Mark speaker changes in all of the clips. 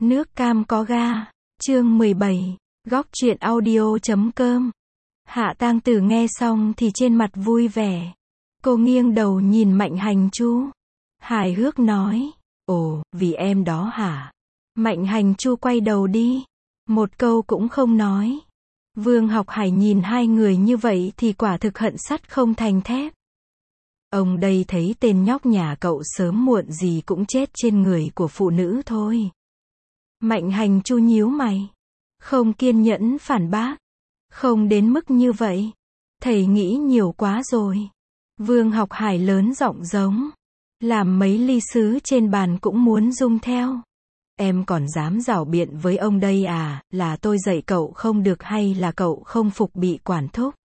Speaker 1: Nước cam có ga. Chương 17. Góc truyện audio.com. Hạ Tang Tử nghe xong thì trên mặt vui vẻ. Cô nghiêng đầu nhìn Mạnh Hành Chu. Hài hước nói. Ồ, vì em đó hả? Mạnh Hành Chu quay đầu đi. Một câu cũng không nói. Vương Học Hải nhìn hai người như vậy thì quả thực hận sắt không thành thép. Ông đây thấy tên nhóc nhà cậu sớm muộn gì cũng chết trên người của phụ nữ thôi. Mạnh Hành Chu nhíu mày. Không kiên nhẫn phản bác. Không đến mức như vậy. Thầy nghĩ nhiều quá rồi. Vương Học Hải lớn giọng giống. Làm mấy ly sứ trên bàn cũng muốn rung theo. Em còn dám rảo biện với ông đây à, là tôi dạy cậu không được hay là cậu không phục bị quản thúc?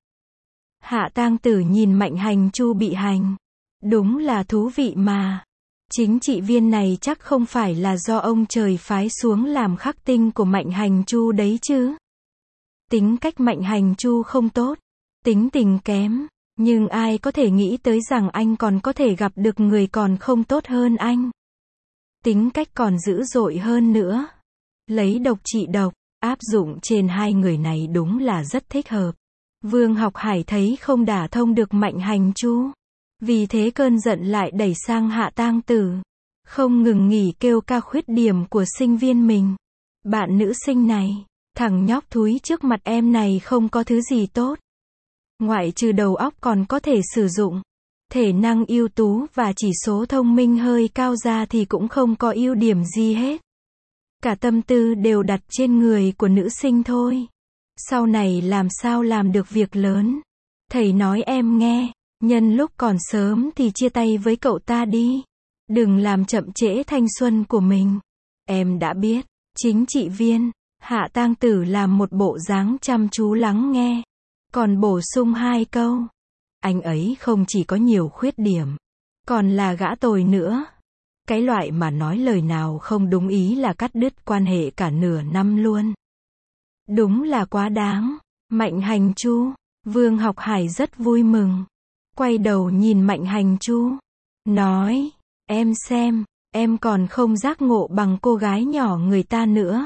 Speaker 1: Hạ Tang Tử nhìn Mạnh Hành Chu bị hành. Đúng là thú vị mà. Chính trị viên này chắc không phải là do ông trời phái xuống làm khắc tinh của Mạnh Hành Chu đấy chứ. Tính cách Mạnh Hành Chu không tốt, tính tình kém, nhưng ai có thể nghĩ tới rằng anh còn có thể gặp được người còn không tốt hơn anh. Tính cách còn dữ dội hơn nữa. Lấy độc trị độc, áp dụng trên hai người này đúng là rất thích hợp. Vương Học Hải thấy không đả thông được Mạnh Hành Chu. Vì thế cơn giận lại đẩy sang Hạ Tang Tử. Không ngừng nghỉ kêu ca khuyết điểm của sinh viên mình. Bạn nữ sinh này, thằng nhóc thúi trước mặt em này không có thứ gì tốt. Ngoại trừ đầu óc còn có thể sử dụng. Thể năng ưu tú và chỉ số thông minh hơi cao ra thì cũng không có ưu điểm gì hết. Cả tâm tư đều đặt trên người của nữ sinh thôi. Sau này làm sao làm được việc lớn. Thầy nói em nghe. Nhân lúc còn sớm thì chia tay với cậu ta đi. Đừng làm chậm trễ thanh xuân của mình. Em đã biết. Chính trị viên. Hạ Tang Tử làm một bộ dáng chăm chú lắng nghe. Còn bổ sung hai câu. Anh ấy không chỉ có nhiều khuyết điểm. Còn là gã tồi nữa. Cái loại mà nói lời nào không đúng ý là cắt đứt quan hệ cả nửa năm luôn. Đúng là quá đáng. Mạnh Hành Chu. Vương Học Hải rất vui mừng. Quay đầu nhìn Mạnh Hành Chu. Nói. Em xem. Em còn không giác ngộ bằng cô gái nhỏ người ta nữa.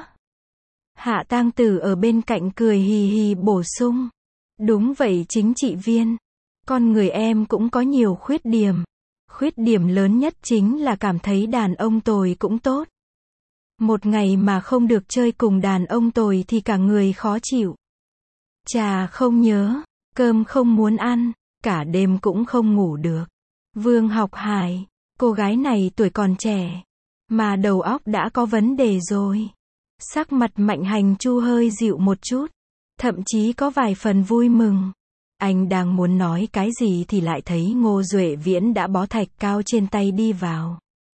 Speaker 1: Hạ Tang Tử ở bên cạnh cười hì hì bổ sung. Đúng vậy chính trị viên. Con người em cũng có nhiều khuyết điểm. Khuyết điểm lớn nhất chính là cảm thấy đàn ông tồi cũng tốt. Một ngày mà không được chơi cùng đàn ông tồi thì cả người khó chịu. Trà không nhớ, cơm không muốn ăn, cả đêm cũng không ngủ được. Vương Học Hải, cô gái này tuổi còn trẻ, mà đầu óc đã có vấn đề rồi. Sắc mặt Mạnh Hành Chu hơi dịu một chút, thậm chí có vài phần vui mừng. Anh đang muốn nói cái gì thì lại thấy Ngô Duệ Viễn đã bó thạch cao trên tay đi vào.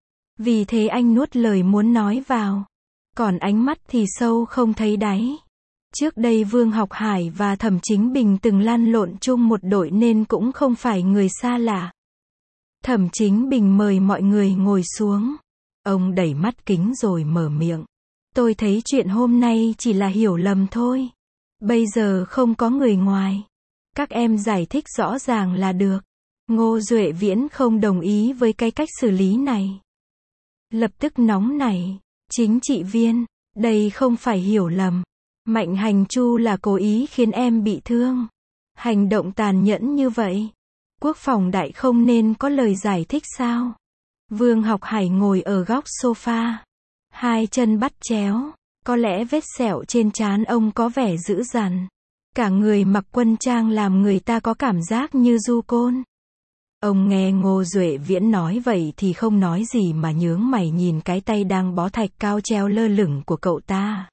Speaker 1: Vì thế anh nuốt lời muốn nói vào. Còn ánh mắt thì sâu không thấy đáy. Trước đây Vương Học Hải và Thẩm Chính Bình từng lăn lộn chung một đội nên cũng không phải người xa lạ. Thẩm Chính Bình mời mọi người ngồi xuống. Ông đẩy mắt kính rồi mở miệng. Tôi thấy chuyện hôm nay chỉ là hiểu lầm thôi. Bây giờ không có người ngoài. Các em giải thích rõ ràng là được. Ngô Duệ Viễn không đồng ý với cái cách xử lý này. Lập tức nóng nảy. Chính trị viên, đây không phải hiểu lầm. Mạnh Hành Chu là cố ý khiến em bị thương. Hành động tàn nhẫn như vậy. Quốc phòng đại không nên có lời giải thích sao? Vương Học Hải ngồi ở góc sofa. Hai chân bắt chéo. Có lẽ vết sẹo trên trán ông có vẻ dữ dằn. Cả người mặc quân trang làm người ta có cảm giác như du côn. Ông nghe Ngô Duệ Viễn nói vậy thì không nói gì mà nhướng mày nhìn cái tay đang bó thạch cao treo lơ lửng của cậu ta.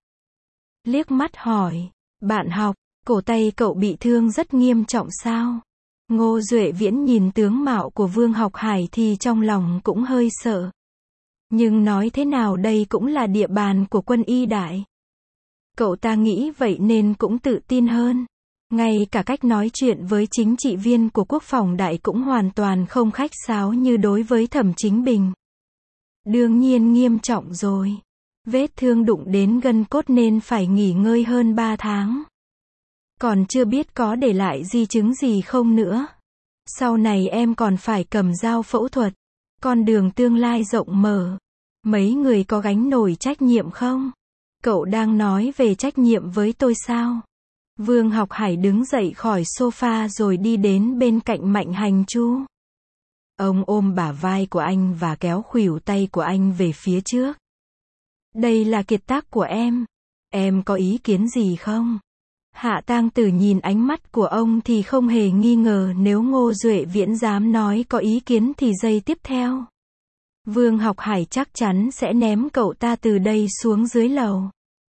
Speaker 1: Liếc mắt hỏi, bạn học, cổ tay cậu bị thương rất nghiêm trọng sao? Ngô Duệ Viễn nhìn tướng mạo của Vương Học Hải thì trong lòng cũng hơi sợ. Nhưng nói thế nào đây cũng là địa bàn của quân y đại. Cậu ta nghĩ vậy nên cũng tự tin hơn. Ngay cả cách nói chuyện với chính trị viên của quốc phòng đại cũng hoàn toàn không khách sáo như đối với Thẩm Chính Bình. Đương nhiên nghiêm trọng rồi. Vết thương đụng đến gân cốt nên phải nghỉ ngơi hơn 3 tháng. Còn chưa biết có để lại di chứng gì không nữa. Sau này em còn phải cầm dao phẫu thuật. Con đường tương lai rộng mở. Mấy người có gánh nổi trách nhiệm không? Cậu đang nói về trách nhiệm với tôi sao? Vương Học Hải đứng dậy khỏi sofa rồi đi đến bên cạnh Mạnh Hành Chu. Ông ôm bả vai của anh và kéo khuỷu tay của anh về phía trước. Đây là kiệt tác của em có ý kiến gì không? Hạ Tang Tử nhìn ánh mắt của ông thì không hề nghi ngờ nếu Ngô Duệ Viễn dám nói có ý kiến thì giây tiếp theo. Vương Học Hải chắc chắn sẽ ném cậu ta từ đây xuống dưới lầu.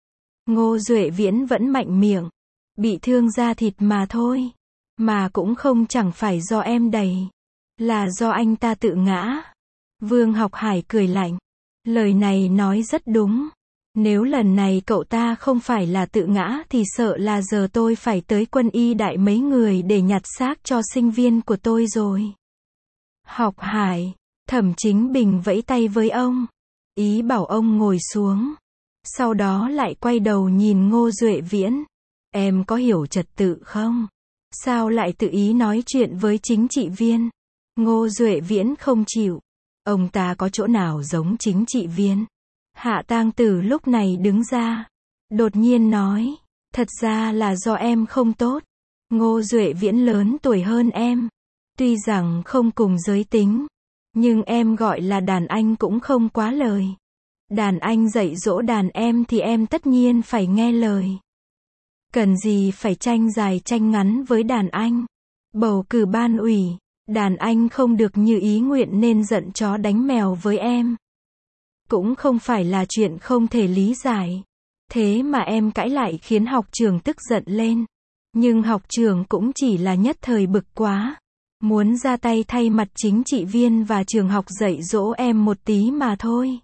Speaker 1: Ngô Duệ Viễn vẫn mạnh miệng. Bị thương da thịt mà thôi. Mà cũng không chẳng phải do em đẩy. Là do anh ta tự ngã. Vương Học Hải cười lạnh. Lời này nói rất đúng. Nếu lần này cậu ta không phải là tự ngã thì sợ là giờ tôi phải tới Quân y Đại mấy người để nhặt xác cho sinh viên của tôi rồi. Học Hải, Thẩm Chính Bình vẫy tay với ông. Ý bảo ông ngồi xuống. Sau đó lại quay đầu nhìn Ngô Duệ Viễn. Em có hiểu trật tự không? Sao lại tự ý nói chuyện với chính trị viên? Ngô Duệ Viễn không chịu. Ông ta có chỗ nào giống chính trị viên? Hạ Tang Tử lúc này đứng ra. Đột nhiên nói. Thật ra là do em không tốt. Ngô Duệ Viễn lớn tuổi hơn em. Tuy rằng không cùng giới tính. Nhưng em gọi là đàn anh cũng không quá lời. Đàn anh dạy dỗ đàn em thì em tất nhiên phải nghe lời. Cần gì phải tranh dài tranh ngắn với đàn anh. Bầu cử ban ủy. Đàn anh không được như ý nguyện nên giận chó đánh mèo với em. Cũng không phải là chuyện không thể lý giải. Thế mà em cãi lại khiến học trưởng tức giận lên. Nhưng học trưởng cũng chỉ là nhất thời bực quá. Muốn ra tay thay mặt chính trị viên và trường học dạy dỗ em một tí mà thôi.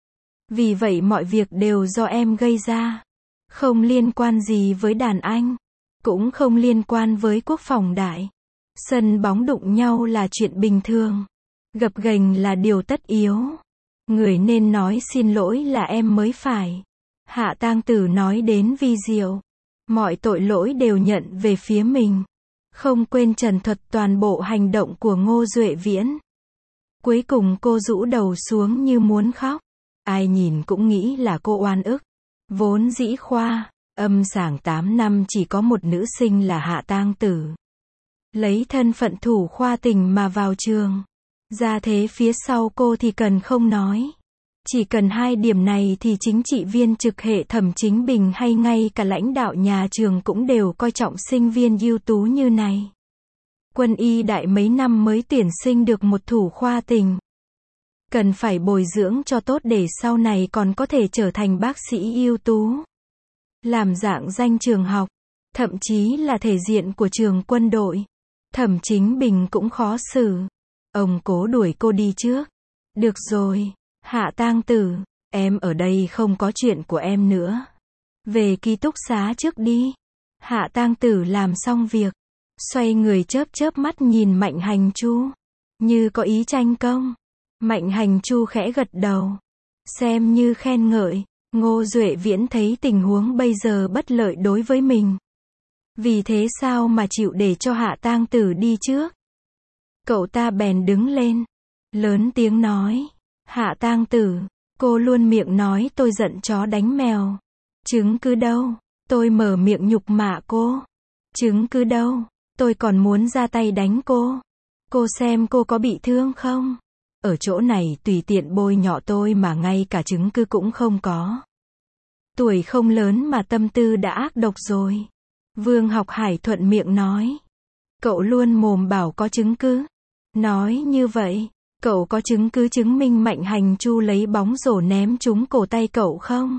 Speaker 1: Vì vậy mọi việc đều do em gây ra. Không liên quan gì với đàn anh. Cũng không liên quan với quốc phòng đại. Sân bóng đụng nhau là chuyện bình thường. Gập ghềnh là điều tất yếu. Người nên nói xin lỗi là em mới phải. Hạ Tang Tử nói đến vi diệu. Mọi tội lỗi đều nhận về phía mình. Không quên trần thuật toàn bộ hành động của Ngô Duệ Viễn. Cuối cùng cô rũ đầu xuống như muốn khóc. Ai nhìn cũng nghĩ là cô oan ức. Vốn dĩ khoa âm sảng 8 năm chỉ có một nữ sinh là Hạ Tang Tử. Lấy thân phận thủ khoa tình mà vào trường. Ra thế phía sau cô thì cần không nói. Chỉ cần 2 điểm này thì chính trị viên trực hệ Thẩm Chính Bình hay ngay cả lãnh đạo nhà trường cũng đều coi trọng sinh viên ưu tú như này. Quân y Đại mấy năm mới tuyển sinh được một thủ khoa tình. Cần phải bồi dưỡng cho tốt để sau này còn có thể trở thành bác sĩ ưu tú. Làm dạng danh trường học. Thậm chí là thể diện của trường quân đội. Thẩm Chính Bình cũng khó xử. Ông cố đuổi cô đi trước. Được rồi, Hạ Tang Tử, em ở đây không có chuyện của em nữa. Về ký túc xá trước đi. Hạ Tang Tử làm xong việc. Xoay người chớp chớp mắt nhìn Mạnh Hành Chu. Như có ý tranh công. Mạnh Hành Chu khẽ gật đầu. Xem như khen ngợi. Ngô Duệ Viễn thấy tình huống bây giờ bất lợi đối với mình. Vì thế sao mà chịu để cho Hạ Tang Tử đi trước? Cậu ta bèn đứng lên. Lớn tiếng nói. Hạ Tang Tử, cô luôn miệng nói tôi giận chó đánh mèo. Chứng cứ đâu? Tôi mở miệng nhục mạ cô. Chứng cứ đâu? Tôi còn muốn ra tay đánh cô. Cô xem cô có bị thương không? Ở chỗ này tùy tiện bôi nhọ tôi mà ngay cả chứng cứ cũng không có. Tuổi không lớn mà tâm tư đã ác độc rồi. Vương Học Hải thuận miệng nói. Cậu luôn mồm bảo có chứng cứ. Nói như vậy, cậu có chứng cứ chứng minh Mạnh Hành Chu lấy bóng rổ ném trúng cổ tay cậu không?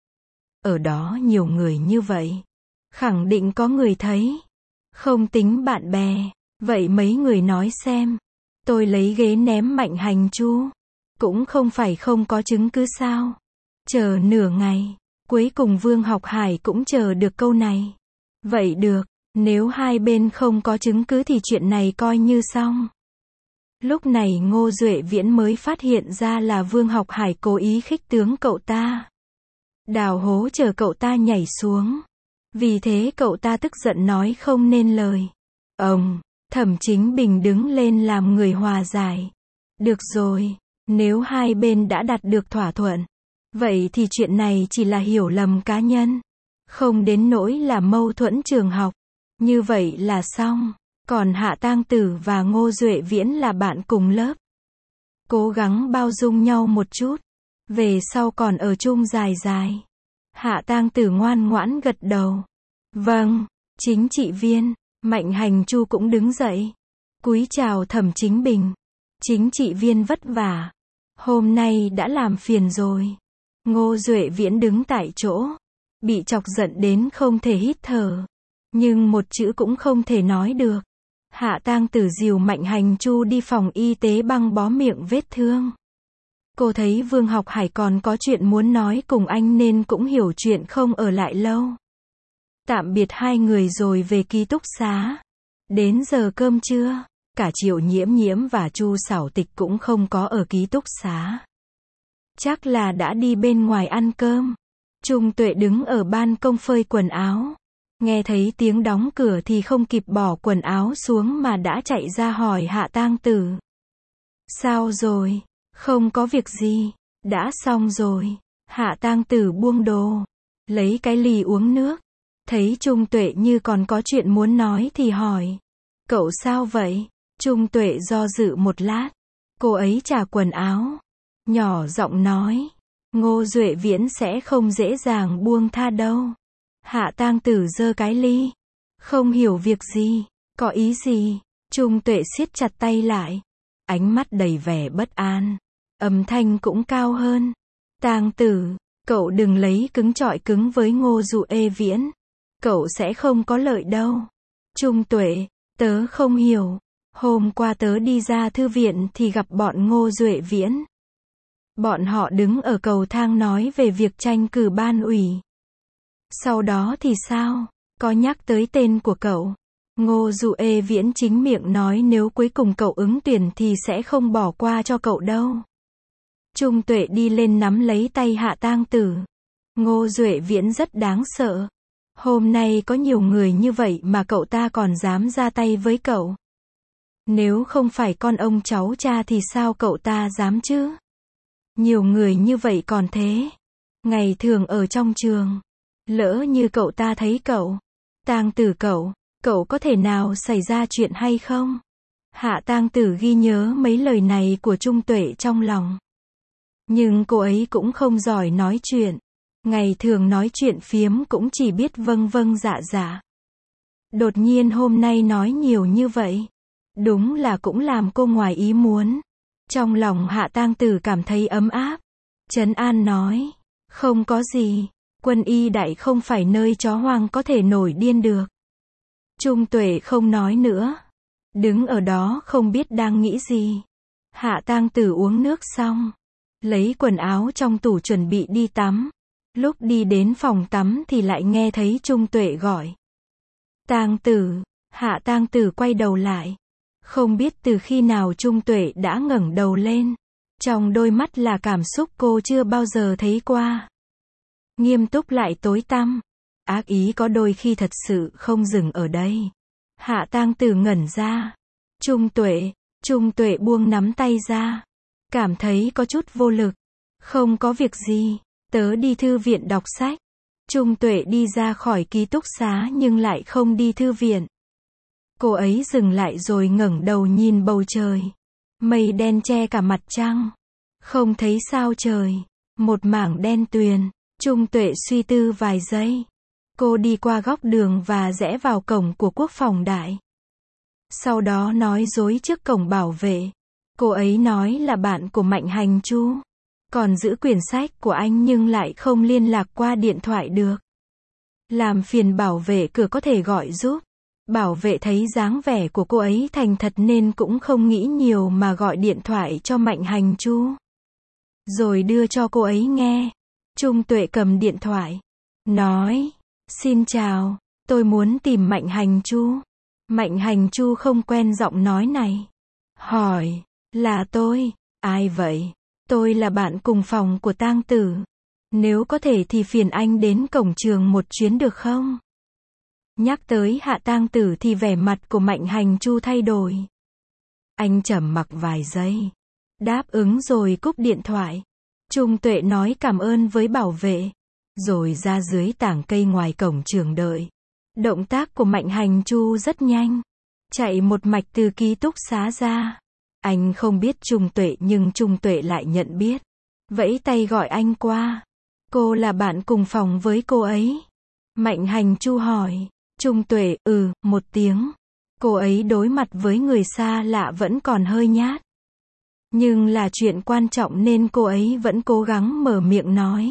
Speaker 1: Ở đó nhiều người như vậy. Khẳng định có người thấy. Không tính bạn bè. Vậy mấy người nói xem. Tôi lấy ghế ném Mạnh Hành Chu. Cũng không phải không có chứng cứ sao? Chờ nửa ngày. Cuối cùng Vương Học Hải cũng chờ được câu này. Vậy được, nếu hai bên không có chứng cứ thì chuyện này coi như xong. Lúc này Ngô Duệ Viễn mới phát hiện ra là Vương Học Hải cố ý khích tướng cậu ta. Đào hố chờ cậu ta nhảy xuống. Vì thế cậu ta tức giận nói không nên lời. Thẩm Chính Bình đứng lên làm người hòa giải. Được rồi, Nếu hai bên đã đạt được thỏa thuận, vậy thì chuyện này chỉ là hiểu lầm cá nhân, không đến nỗi là mâu thuẫn trường học. Như vậy là xong. Còn Hạ Tang Tử và Ngô Duệ Viễn là bạn cùng lớp. Cố gắng bao dung nhau một chút. Về sau còn ở chung dài dài. Hạ Tang Tử ngoan ngoãn gật đầu. Vâng, chính trị viên. Mạnh Hành Chu cũng đứng dậy. Cúi chào Thẩm Chính Bình. Chính trị viên vất vả. Hôm nay đã làm phiền rồi. Ngô Duệ Viễn đứng tại chỗ. Bị chọc giận đến không thể hít thở. Nhưng một chữ cũng không thể nói được. Hạ Tang Tử dìu Mạnh Hành Chu đi phòng y tế băng bó miệng vết thương. Cô thấy Vương Học Hải còn có chuyện muốn nói cùng anh nên cũng hiểu chuyện không ở lại lâu. Tạm biệt hai người rồi về ký túc xá. Đến giờ cơm trưa, cả Triệu Nhiễm Nhiễm và Chu Sảo Tịch cũng không có ở ký túc xá. Chắc là đã đi bên ngoài ăn cơm. Trung Tuệ đứng ở ban công phơi quần áo. Nghe thấy tiếng đóng cửa thì không kịp bỏ quần áo xuống mà đã chạy ra hỏi Hạ Tang Tử. Sao rồi? Không có việc gì. Đã xong rồi. Hạ Tang Tử buông đồ. Lấy cái ly uống nước. Thấy Trung Tuệ như còn có chuyện muốn nói thì hỏi. Cậu sao vậy? Trung Tuệ do dự một lát. Cô ấy chà quần áo. Nhỏ giọng nói. Ngô Duệ Viễn sẽ không dễ dàng buông tha đâu. Hạ Tang Tử giơ cái ly. Không hiểu việc gì. Có ý gì? Trung Tuệ siết chặt tay lại. Ánh mắt đầy vẻ bất an. Âm thanh cũng cao hơn. Tang Tử, cậu đừng lấy cứng chọi cứng với Ngô Duệ Viễn. Cậu sẽ không có lợi đâu. Trung Tuệ, tớ không hiểu. Hôm qua tớ đi ra thư viện thì gặp bọn Ngô Duệ Viễn. Bọn họ đứng ở cầu thang nói về việc tranh cử ban ủy. Sau đó thì sao? Có nhắc tới tên của cậu. Ngô Duệ Viễn chính miệng nói nếu cuối cùng cậu ứng tuyển thì sẽ không bỏ qua cho cậu đâu. Trung Tuệ đi lên nắm lấy tay Hạ Tang Tử. Ngô Duệ Viễn rất đáng sợ. Hôm nay có nhiều người như vậy mà cậu ta còn dám ra tay với cậu. Nếu không phải con ông cháu cha thì sao cậu ta dám chứ? Nhiều người như vậy còn thế. Ngày thường ở trong trường. Lỡ như cậu ta thấy cậu. Tang Tử cậu có thể nào xảy ra chuyện hay không? Hạ Tang Tử ghi nhớ mấy lời này của Trung Tuệ trong lòng. Nhưng cô ấy cũng không giỏi nói chuyện. Ngày thường nói chuyện phiếm cũng chỉ biết vâng vâng dạ dạ. Đột nhiên hôm nay nói nhiều như vậy. Đúng là cũng làm cô ngoài ý muốn. Trong lòng Hạ Tang Tử cảm thấy ấm áp. Trấn an nói. Không có gì. Quân y đại không phải nơi chó hoang có thể nổi điên được. Trung Tuệ không nói nữa. Đứng ở đó không biết đang nghĩ gì. Hạ Tang Tử uống nước xong. Lấy quần áo trong tủ chuẩn bị đi tắm. Lúc đi đến phòng tắm thì lại nghe thấy Trung Tuệ gọi. Tang Tử. Hạ Tang Tử quay đầu lại. Không biết từ khi nào Trung Tuệ đã ngẩng đầu lên. Trong đôi mắt là cảm xúc cô chưa bao giờ thấy qua. Nghiêm túc lại tối tăm. Ác ý có đôi khi thật sự không dừng ở đây. Hạ Tang Tử ngẩn ra. Trung Tuệ buông nắm tay ra. Cảm thấy có chút vô lực. Không có việc gì. Tớ đi thư viện đọc sách. Trung Tuệ đi ra khỏi ký túc xá nhưng lại không đi thư viện. Cô ấy dừng lại rồi ngẩng đầu nhìn bầu trời. Mây đen che cả mặt trăng. Không thấy sao trời. Một mảng đen tuyền. Trung Tuệ suy tư vài giây. Cô đi qua góc đường và rẽ vào cổng của Quốc phòng đại. Sau đó nói dối trước cổng bảo vệ. Cô ấy nói là bạn của Mạnh Hành Chu. Còn giữ quyển sách của anh nhưng lại không liên lạc qua điện thoại được. Làm phiền bảo vệ cửa có thể gọi giúp. Bảo vệ thấy dáng vẻ của cô ấy thành thật nên cũng không nghĩ nhiều mà gọi điện thoại cho Mạnh Hành Chu. Rồi đưa cho cô ấy nghe. Trung Tuệ cầm điện thoại. Nói. Xin chào. Tôi muốn tìm Mạnh Hành Chu. Mạnh Hành Chu không quen giọng nói này. Hỏi. Là tôi. Ai vậy? Tôi là bạn cùng phòng của Tang Tử. Nếu có thể thì phiền anh đến cổng trường một chuyến được không? Nhắc tới Hạ Tang Tử thì vẻ mặt của Mạnh Hành Chu thay đổi. Anh trầm mặc vài giây. Đáp ứng rồi cúp điện thoại. Trung Tuệ nói cảm ơn với bảo vệ, rồi ra dưới tảng cây ngoài cổng trường đợi. Động tác của Mạnh Hành Chu rất nhanh, chạy một mạch từ ký túc xá ra. Anh không biết Trung Tuệ nhưng Trung Tuệ lại nhận biết. Vẫy tay gọi anh qua. Cô là bạn cùng phòng với cô ấy. Mạnh Hành Chu hỏi. Trung Tuệ, một tiếng. Cô ấy đối mặt với người xa lạ vẫn còn hơi nhát. Nhưng là chuyện quan trọng nên cô ấy vẫn cố gắng mở miệng nói.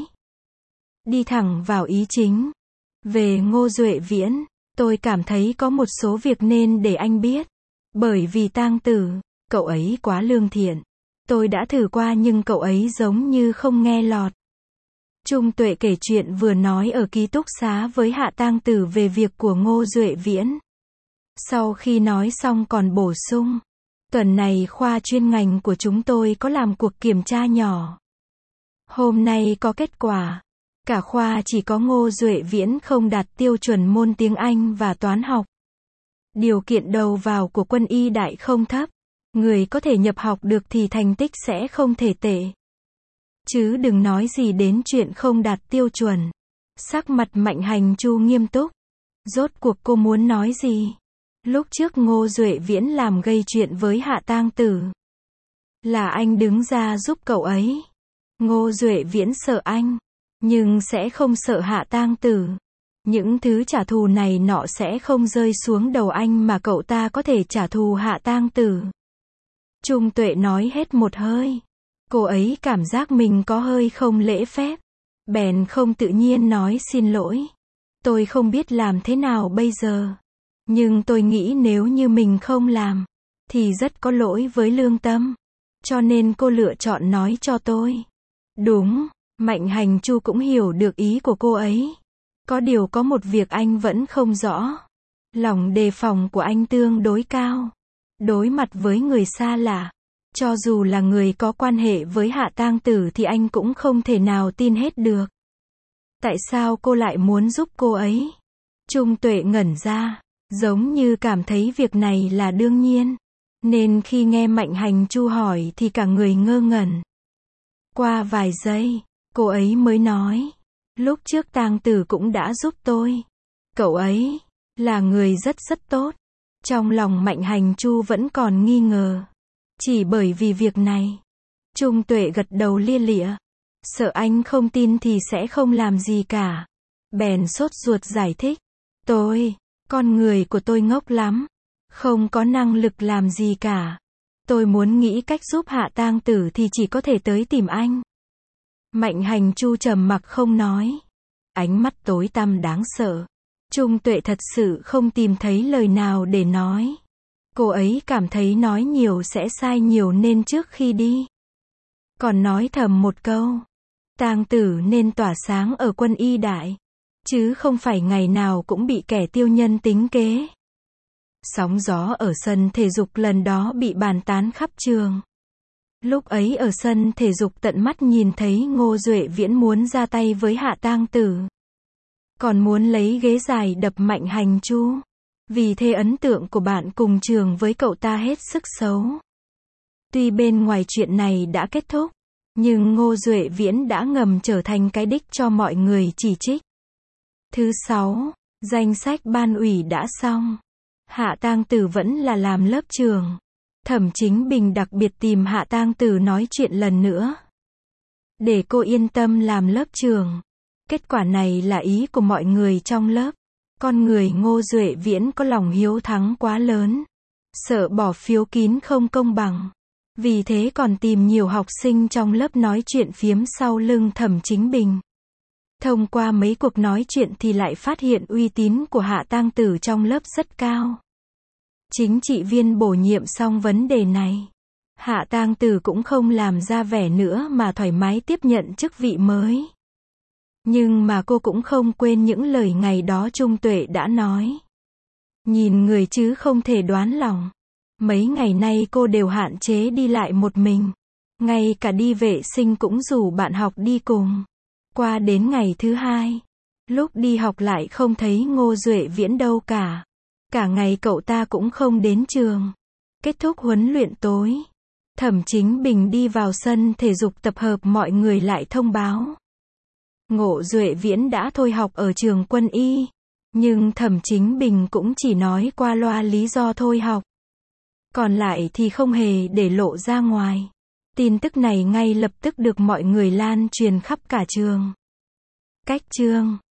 Speaker 1: Đi thẳng vào ý chính. Về Ngô Duệ Viễn, tôi cảm thấy có một số việc nên để anh biết. Bởi vì Tang Tử, cậu ấy quá lương thiện. Tôi đã thử qua nhưng cậu ấy giống như không nghe lọt. Trung Tuệ kể chuyện vừa nói ở ký túc xá với Hạ Tang Tử về việc của Ngô Duệ Viễn. Sau khi nói xong còn bổ sung. Tuần này khoa chuyên ngành của chúng tôi có làm cuộc kiểm tra nhỏ. Hôm nay có kết quả. Cả khoa chỉ có Ngô Duệ Viễn không đạt tiêu chuẩn môn tiếng Anh và toán học. Điều kiện đầu vào của Quân y Đại không thấp. Người có thể nhập học được thì thành tích sẽ không thể tệ. Chứ đừng nói gì đến chuyện không đạt tiêu chuẩn. Sắc mặt Mạnh Hành Chu nghiêm túc. Rốt cuộc cô muốn nói gì? Lúc trước Ngô Duệ Viễn làm gây chuyện với Hạ Tang Tử. Là anh đứng ra giúp cậu ấy. Ngô Duệ Viễn sợ anh, nhưng sẽ không sợ Hạ Tang Tử. Những thứ trả thù này nọ sẽ không rơi xuống đầu anh mà cậu ta có thể trả thù Hạ Tang Tử. Trung Tuệ nói hết một hơi. Cô ấy cảm giác mình có hơi không lễ phép. Bèn không tự nhiên nói xin lỗi. Tôi không biết làm thế nào bây giờ. Nhưng tôi nghĩ nếu như mình không làm, thì rất có lỗi với lương tâm. Cho nên cô lựa chọn nói cho tôi. Đúng, Mạnh Hành Chu cũng hiểu được ý của cô ấy. Có điều có một việc anh vẫn không rõ. Lòng đề phòng của anh tương đối cao. Đối mặt với người xa lạ, cho dù là người có quan hệ với Hạ Tang Tử thì anh cũng không thể nào tin hết được. Tại sao cô lại muốn giúp cô ấy? Trung Tuệ ngẩn ra, giống như cảm thấy việc này là đương nhiên. Nên khi nghe Mạnh Hành Chu hỏi thì cả người ngơ ngẩn. Qua vài giây, cô ấy mới nói. Lúc trước Tang Tử cũng đã giúp tôi. Cậu ấy là người rất tốt. Trong lòng Mạnh Hành Chu vẫn còn nghi ngờ. Chỉ bởi vì việc này. Trung Tuệ gật đầu lia lịa. Sợ anh không tin thì sẽ không làm gì cả. Bèn sốt ruột giải thích. Con người của tôi ngốc lắm. Không có năng lực làm gì cả. Tôi muốn nghĩ cách giúp Hạ Tang Tử thì chỉ có thể tới tìm anh. Mạnh Hành Chu trầm mặc không nói. Ánh mắt tối tăm đáng sợ. Trung Tuệ thật sự không tìm thấy lời nào để nói. Cô ấy cảm thấy nói nhiều sẽ sai nhiều nên trước khi đi, còn nói thầm một câu. Tang Tử nên tỏa sáng ở Quân y Đại. Chứ không phải ngày nào cũng bị kẻ tiêu nhân tính kế. Sóng gió ở sân thể dục lần đó bị bàn tán khắp trường. Lúc ấy ở sân thể dục tận mắt nhìn thấy Ngô Duệ Viễn muốn ra tay với Hạ Tang Tử. Còn muốn lấy ghế dài đập Mạnh Hành Chu. Vì thế ấn tượng của bạn cùng trường với cậu ta hết sức xấu. Tuy bên ngoài chuyện này đã kết thúc, nhưng Ngô Duệ Viễn đã ngầm trở thành cái đích cho mọi người chỉ trích. Thứ 6, danh sách ban ủy đã xong. Hạ Tang Tử vẫn là làm lớp trường. Thẩm Chính Bình đặc biệt tìm Hạ Tang Tử nói chuyện lần nữa. Để cô yên tâm làm lớp trường. Kết quả này là ý của mọi người trong lớp. Con người Ngô Duệ Viễn có lòng hiếu thắng quá lớn. Sợ bỏ phiếu kín không công bằng. Vì thế còn tìm nhiều học sinh trong lớp nói chuyện phiếm sau lưng Thẩm Chính Bình. Thông qua mấy cuộc nói chuyện thì lại phát hiện uy tín của Hạ Tang Tử trong lớp rất cao. Chính trị viên bổ nhiệm xong vấn đề này. Hạ Tang Tử cũng không làm ra vẻ nữa mà thoải mái tiếp nhận chức vị mới. Nhưng mà cô cũng không quên những lời ngày đó Trung Tuệ đã nói. Nhìn người chứ không thể đoán lòng. Mấy ngày nay cô đều hạn chế đi lại một mình. Ngay cả đi vệ sinh cũng rủ bạn học đi cùng. Qua đến ngày thứ 2. Lúc đi học lại không thấy Ngô Duệ Viễn đâu cả. Cả ngày cậu ta cũng không đến trường. Kết thúc huấn luyện tối. Thẩm Chính Bình đi vào sân thể dục tập hợp, mọi người lại thông báo. Ngộ Duệ Viễn đã thôi học ở trường quân y. Nhưng Thẩm Chính Bình cũng chỉ nói qua loa lý do thôi học. Còn lại thì không hề để lộ ra ngoài. Tin tức này ngay lập tức được mọi người lan truyền khắp cả trường. Cách chương